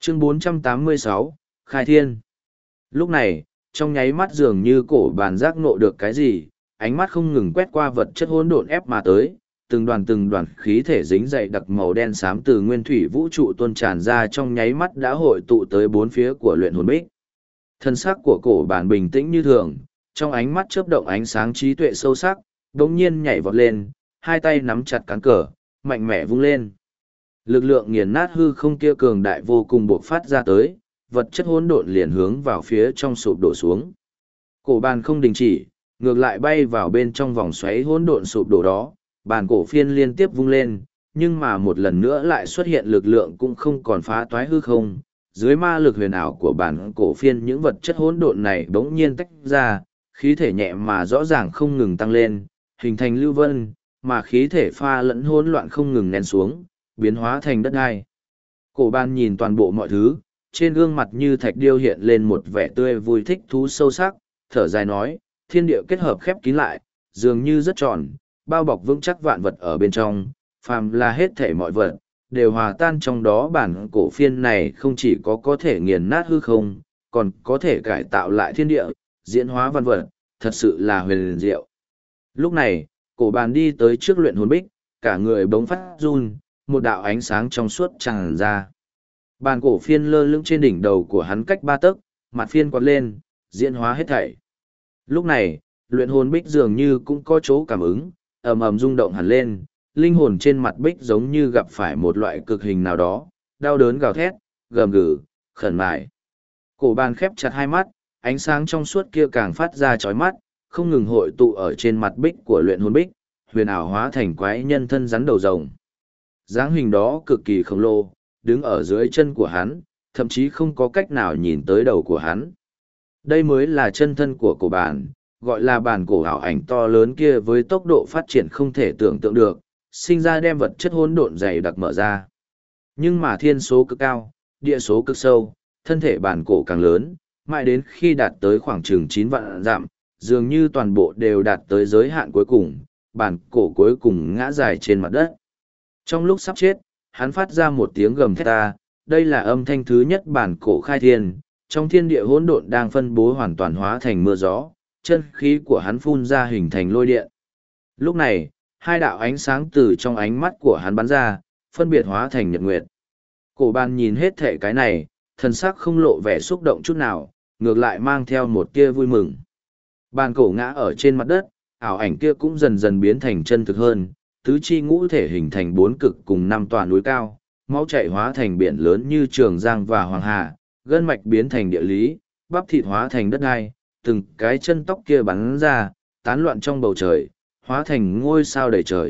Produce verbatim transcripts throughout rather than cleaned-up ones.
Chương bốn trăm tám mươi sáu, Khai Thiên. Lúc này, trong nháy mắt dường như cổ bàn giác ngộ được cái gì, ánh mắt không ngừng quét qua vật chất hỗn độn ép mà tới, từng đoàn từng đoàn khí thể dính dày đặc màu đen xám từ nguyên thủy vũ trụ tuôn tràn ra trong nháy mắt đã hội tụ tới bốn phía của luyện hồn bích. Thân xác của cổ bàn bình tĩnh như thường, trong ánh mắt chớp động ánh sáng trí tuệ sâu sắc, đống nhiên nhảy vọt lên, hai tay nắm chặt cán cờ, mạnh mẽ vung lên. Lực lượng nghiền nát hư không kia cường đại vô cùng bộc phát ra tới, vật chất hỗn độn liền hướng vào phía trong sụp đổ xuống. Cổ bàn không đình chỉ, ngược lại bay vào bên trong vòng xoáy hỗn độn sụp đổ đó, bàn cổ phiên liên tiếp vung lên, nhưng mà một lần nữa lại xuất hiện lực lượng cũng không còn phá toái hư không. Dưới ma lực huyền ảo của bản cổ phiên những vật chất hỗn độn này bỗng nhiên tách ra, khí thể nhẹ mà rõ ràng không ngừng tăng lên, hình thành lưu vân, mà khí thể pha lẫn hỗn loạn không ngừng nén xuống, biến hóa thành đất đai. Cổ bàn nhìn toàn bộ mọi thứ, trên gương mặt như thạch điêu hiện lên một vẻ tươi vui thích thú sâu sắc, thở dài nói, thiên địa kết hợp khép kín lại, dường như rất tròn, bao bọc vững chắc vạn vật ở bên trong, phàm là hết thể mọi vật, đều hòa tan trong đó. Bản cổ phiên này không chỉ có có thể nghiền nát hư không, còn có thể cải tạo lại thiên địa, diễn hóa văn vật, thật sự là huyền diệu. Lúc này, cổ bàn đi tới trước luyện hồn bích, cả người bỗng phát run, một đạo ánh sáng trong suốt tràn ra. Bàn cổ phiên lơ lửng trên đỉnh đầu của hắn cách ba tấc, mặt phiên quạt lên, diễn hóa hết thảy. Lúc này, luyện hồn bích dường như cũng có chỗ cảm ứng, ầm ầm rung động hẳn lên, linh hồn trên mặt bích giống như gặp phải một loại cực hình nào đó, đau đớn gào thét, gầm gừ, khẩn mại. Cổ bàn khép chặt hai mắt, ánh sáng trong suốt kia càng phát ra chói mắt, không ngừng hội tụ ở trên mặt bích của luyện hồn bích, huyền ảo hóa thành quái nhân thân rắn đầu rồng. Dáng hình đó cực kỳ khổng lồ, đứng ở dưới chân của hắn, thậm chí không có cách nào nhìn tới đầu của hắn. Đây mới là chân thân của cổ bàn, gọi là bàn cổ ảo ảnh to lớn kia với tốc độ phát triển không thể tưởng tượng được, sinh ra đem vật chất hỗn độn dày đặc mở ra. Nhưng mà thiên số cực cao, địa số cực sâu, thân thể bàn cổ càng lớn, mãi đến khi đạt tới khoảng chừng chín vạn dặm, dường như toàn bộ đều đạt tới giới hạn cuối cùng, bàn cổ cuối cùng ngã dài trên mặt đất. Trong lúc sắp chết, hắn phát ra một tiếng gầm thét ta, đây là âm thanh thứ nhất bản cổ khai thiên, trong thiên địa hỗn độn đang phân bố hoàn toàn hóa thành mưa gió, chân khí của hắn phun ra hình thành lôi điện. Lúc này, hai đạo ánh sáng từ trong ánh mắt của hắn bắn ra, phân biệt hóa thành nhật nguyệt. Cổ bàn nhìn hết thể cái này, thần sắc không lộ vẻ xúc động chút nào, ngược lại mang theo một tia vui mừng. Bàn cổ ngã ở trên mặt đất, ảo ảnh kia cũng dần dần biến thành chân thực hơn, tứ chi ngũ thể hình thành bốn cực cùng năm tòa núi cao, máu chảy hóa thành biển lớn như Trường Giang và Hoàng Hà, gân mạch biến thành địa lý, bắp thịt hóa thành đất đai, từng cái chân tóc kia bắn ra, tán loạn trong bầu trời, hóa thành ngôi sao đầy trời.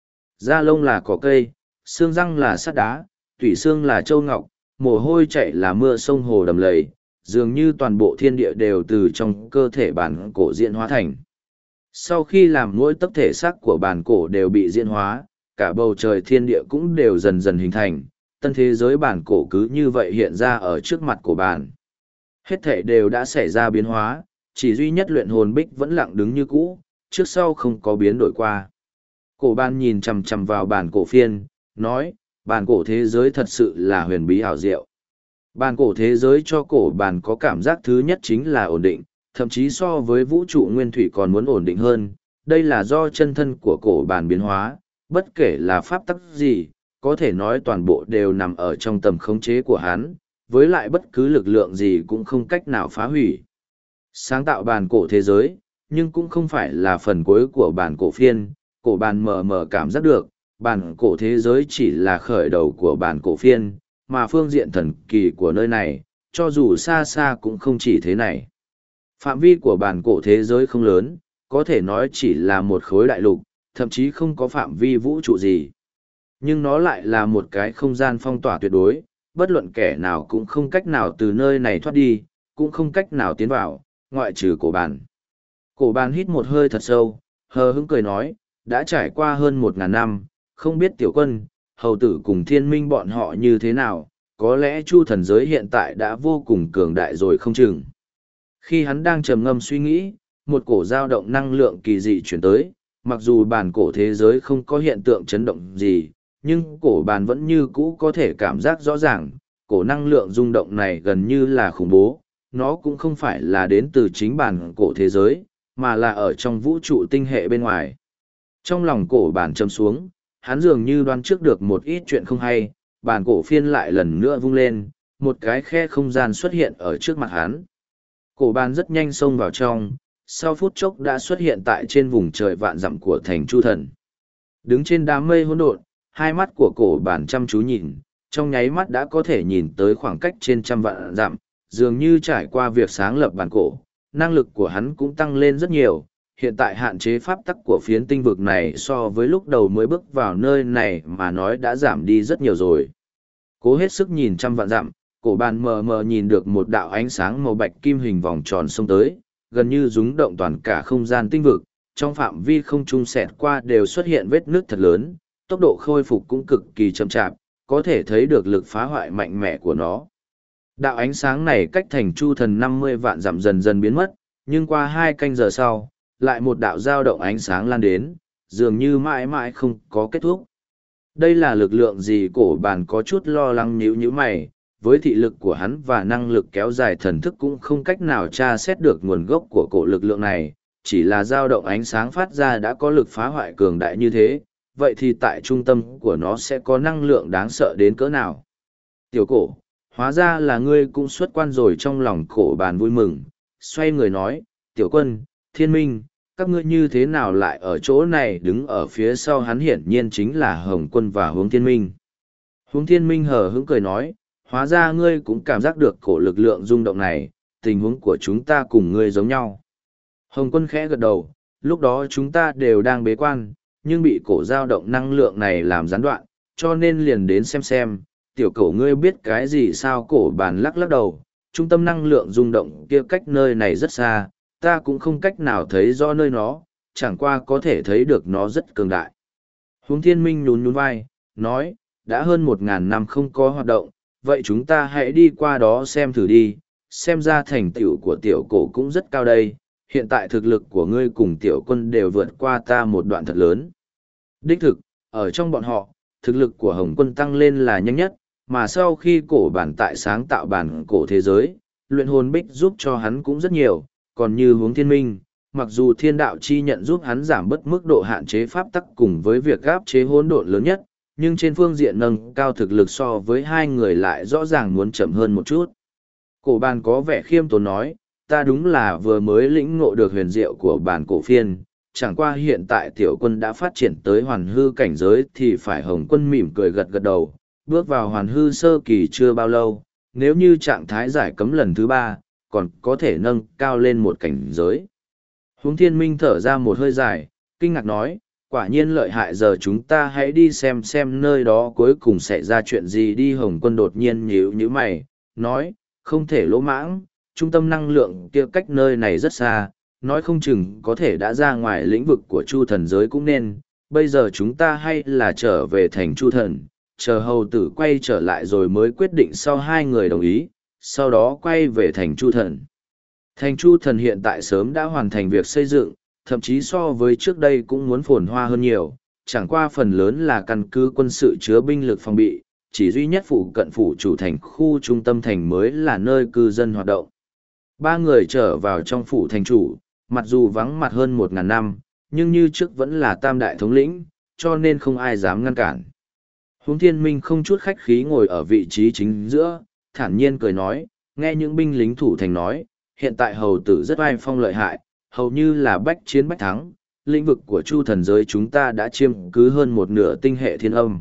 Da lông là cỏ cây, xương răng là sắt đá, tủy xương là châu ngọc, mồ hôi chảy là mưa sông hồ đầm lầy, dường như toàn bộ thiên địa đều từ trong cơ thể bản cổ diễn hóa thành. Sau khi làm mỗi tấc thể xác của bản cổ đều bị diễn hóa, cả bầu trời thiên địa cũng đều dần dần hình thành, tân thế giới bản cổ cứ như vậy hiện ra ở trước mặt của bản. Hết thể đều đã xảy ra biến hóa, chỉ duy nhất luyện hồn bích vẫn lặng đứng như cũ, trước sau không có biến đổi qua. Cổ bàn nhìn chằm chằm vào bản cổ phiên, nói, bản cổ thế giới thật sự là huyền bí ảo diệu. Bản cổ thế giới cho cổ bàn có cảm giác thứ nhất chính là ổn định, thậm chí so với vũ trụ nguyên thủy còn muốn ổn định hơn. Đây là do chân thân của cổ bàn biến hóa, bất kể là pháp tắc gì, có thể nói toàn bộ đều nằm ở trong tầm khống chế của hắn, với lại bất cứ lực lượng gì cũng không cách nào phá hủy. Sáng tạo bản cổ thế giới, nhưng cũng không phải là phần cuối của bản cổ phiên, cổ bàn mờ mờ cảm giác được, bản cổ thế giới chỉ là khởi đầu của bản cổ phiên, mà phương diện thần kỳ của nơi này, cho dù xa xa cũng không chỉ thế này. Phạm vi của bản cổ thế giới không lớn, có thể nói chỉ là một khối đại lục, thậm chí không có phạm vi vũ trụ gì. Nhưng nó lại là một cái không gian phong tỏa tuyệt đối, bất luận kẻ nào cũng không cách nào từ nơi này thoát đi, cũng không cách nào tiến vào, ngoại trừ cổ bàn. Cổ bàn hít một hơi thật sâu, hờ hững cười nói, đã trải qua hơn một ngàn năm, không biết tiểu quân, hầu tử cùng thiên minh bọn họ như thế nào, có lẽ chu thần giới hiện tại đã vô cùng cường đại rồi không chừng. Khi hắn đang trầm ngâm suy nghĩ, một cổ dao động năng lượng kỳ dị chuyển tới, mặc dù bản cổ thế giới không có hiện tượng chấn động gì, nhưng cổ bàn vẫn như cũ có thể cảm giác rõ ràng, cổ năng lượng rung động này gần như là khủng bố, nó cũng không phải là đến từ chính bản cổ thế giới, mà là ở trong vũ trụ tinh hệ bên ngoài. Trong lòng cổ bản châm xuống, hắn dường như đoán trước được một ít chuyện không hay, bản cổ phiên lại lần nữa vung lên, một cái khe không gian xuất hiện ở trước mặt hắn. Cổ bản rất nhanh xông vào trong, sau phút chốc đã xuất hiện tại trên vùng trời vạn dặm của thành Chu Thần. Đứng trên đám mây hỗn độn, hai mắt của cổ bản chăm chú nhìn, trong nháy mắt đã có thể nhìn tới khoảng cách trên trăm vạn dặm, dường như trải qua việc sáng lập bản cổ, năng lực của hắn cũng tăng lên rất nhiều. Hiện tại hạn chế pháp tắc của phiến tinh vực này so với lúc đầu mới bước vào nơi này mà nói đã giảm đi rất nhiều rồi. Cố hết sức nhìn trăm vạn dặm, cổ bàn mờ mờ nhìn được một đạo ánh sáng màu bạch kim hình vòng tròn xông tới, gần như rúng động toàn cả không gian tinh vực, trong phạm vi không trung xẹt qua đều xuất hiện vết nước thật lớn, tốc độ khôi phục cũng cực kỳ chậm chạp, có thể thấy được lực phá hoại mạnh mẽ của nó. Đạo ánh sáng này cách thành Chu Thần năm mươi vạn dặm dần dần biến mất, nhưng qua hai canh giờ sau, lại một đạo dao động ánh sáng lan đến, dường như mãi mãi không có kết thúc. Đây là lực lượng gì? Cổ bàn có chút lo lắng nhíu nhíu mày, với thị lực của hắn và năng lực kéo dài thần thức cũng không cách nào tra xét được nguồn gốc của cổ lực lượng này, chỉ là dao động ánh sáng phát ra đã có lực phá hoại cường đại như thế, vậy thì tại trung tâm của nó sẽ có năng lượng đáng sợ đến cỡ nào? Tiểu cổ, hóa ra là ngươi cũng xuất quan rồi. Trong lòng cổ bàn vui mừng, xoay người nói, tiểu quân, thiên minh, các ngươi như thế nào lại ở chỗ này? Đứng ở phía sau hắn hiển nhiên chính là Hồng Quân và Hướng Thiên Minh. Hướng Thiên Minh hờ hững cười nói, hóa ra ngươi cũng cảm giác được cổ lực lượng rung động này, tình huống của chúng ta cùng ngươi giống nhau. Hồng Quân khẽ gật đầu, lúc đó chúng ta đều đang bế quan, nhưng bị cổ dao động năng lượng này làm gián đoạn, cho nên liền đến xem xem, tiểu cổ ngươi biết cái gì sao? Cổ bàn lắc lắc đầu, trung tâm năng lượng rung động kia cách nơi này rất xa, ta cũng không cách nào thấy rõ nơi nó, chẳng qua có thể thấy được nó rất cường đại. Hướng Thiên Minh nhún nhún vai, nói, đã hơn một ngàn năm không có hoạt động, vậy chúng ta hãy đi qua đó xem thử đi, xem ra thành tựu của tiểu cổ cũng rất cao đây, hiện tại thực lực của ngươi cùng tiểu quân đều vượt qua ta một đoạn thật lớn. Đích thực, ở trong bọn họ, thực lực của Hồng Quân tăng lên là nhanh nhất, mà sau khi cổ bản tại sáng tạo bản cổ thế giới, luyện hồn bích giúp cho hắn cũng rất nhiều, còn như Hướng Thiên Minh, mặc dù thiên đạo chi nhận giúp hắn giảm bớt mức độ hạn chế pháp tắc cùng với việc áp chế hỗn độn lớn nhất, nhưng trên phương diện nâng cao thực lực so với hai người lại rõ ràng muốn chậm hơn một chút. Cổ bàn có vẻ khiêm tốn nói, ta đúng là vừa mới lĩnh ngộ được huyền diệu của bản cổ phiên, chẳng qua hiện tại tiểu quân đã phát triển tới hoàn hư cảnh giới thì phải. Hồng Quân mỉm cười gật gật đầu, bước vào hoàn hư sơ kỳ chưa bao lâu, nếu như trạng thái giải cấm lần thứ ba, còn có thể nâng cao lên một cảnh giới. Hướng Thiên Minh thở ra một hơi dài, kinh ngạc nói, quả nhiên lợi hại, giờ chúng ta hãy đi xem xem nơi đó cuối cùng sẽ ra chuyện gì đi. Hồng Quân đột nhiên nhíu nhíu mày, nói, không thể lỗ mãng, trung tâm năng lượng kia cách nơi này rất xa, nói không chừng có thể đã ra ngoài lĩnh vực của Chu Thần giới cũng nên, bây giờ chúng ta hay là trở về thành Chu Thần, chờ hầu tử quay trở lại rồi mới quyết định. Sau hai người đồng ý, sau đó quay về thành Chu Thần. Thành Chu Thần hiện tại sớm đã hoàn thành việc xây dựng, thậm chí so với trước đây cũng muốn phồn hoa hơn nhiều, chẳng qua phần lớn là căn cứ quân sự chứa binh lực phòng bị, chỉ duy nhất phụ cận phủ chủ thành khu trung tâm thành mới là nơi cư dân hoạt động. Ba người trở vào trong phủ thành chủ, mặc dù vắng mặt hơn một ngàn năm, nhưng như trước vẫn là tam đại thống lĩnh, cho nên không ai dám ngăn cản. Hướng Thiên Minh không chút khách khí ngồi ở vị trí chính giữa, thản nhiên cười nói, nghe những binh lính thủ thành nói, hiện tại hầu tử rất oai phong lợi hại, hầu như là bách chiến bách thắng, lĩnh vực của Chu Thần giới chúng ta đã chiếm cứ hơn một nửa tinh hệ thiên âm.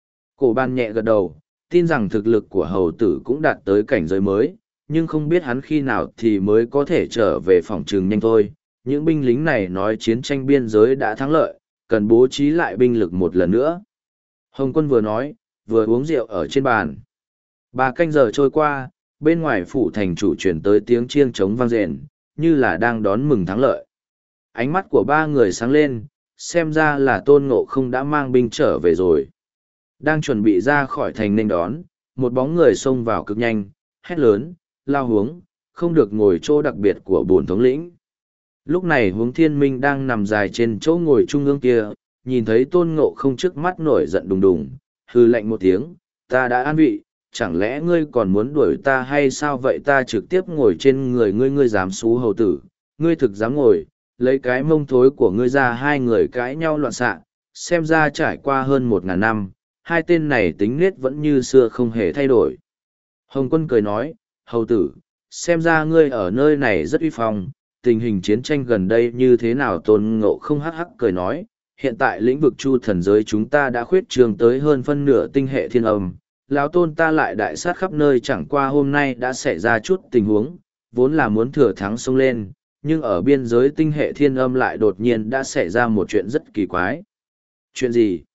Cổ ban nhẹ gật đầu, tin rằng thực lực của hầu tử cũng đạt tới cảnh giới mới, nhưng không biết hắn khi nào thì mới có thể trở về phòng trường nhanh thôi. Những binh lính này nói chiến tranh biên giới đã thắng lợi, cần bố trí lại binh lực một lần nữa. Hồng Quân vừa nói, vừa uống rượu ở trên bàn. Ba canh giờ trôi qua, bên ngoài phủ thành chủ truyền tới tiếng chiêng trống vang rền, như là đang đón mừng thắng lợi. Ánh mắt của ba người sáng lên, xem ra là Tôn Ngộ Không đã mang binh trở về rồi. Đang chuẩn bị ra khỏi thành nên đón, một bóng người xông vào cực nhanh, hét lớn, lao hướng, không được ngồi chỗ đặc biệt của bổn thống lĩnh. Lúc này Hướng Thiên Minh đang nằm dài trên chỗ ngồi trung ương kia, nhìn thấy Tôn Ngộ Không trước mắt nổi giận đùng đùng, hư lạnh một tiếng, ta đã an vị, chẳng lẽ ngươi còn muốn đuổi ta hay sao vậy? Ta trực tiếp ngồi trên người ngươi, ngươi dám xú hầu tử, ngươi thực dám ngồi, lấy cái mông thối của ngươi ra. Hai người cãi nhau loạn xạ, xem ra trải qua hơn một ngàn năm, hai tên này tính nết vẫn như xưa không hề thay đổi. Hồng Quân cười nói, hầu tử, xem ra ngươi ở nơi này rất uy phong, tình hình chiến tranh gần đây như thế nào? Tôn Ngộ không hắc hắc cười nói, hiện tại lĩnh vực chu thần giới chúng ta đã khuyết trường tới hơn phân nửa tinh hệ thiên âm, lão tôn ta lại đại sát khắp nơi, chẳng qua hôm nay đã xảy ra chút tình huống, vốn là muốn thừa thắng xông lên, nhưng ở biên giới tinh hệ thiên âm lại đột nhiên đã xảy ra một chuyện rất kỳ quái. Chuyện gì?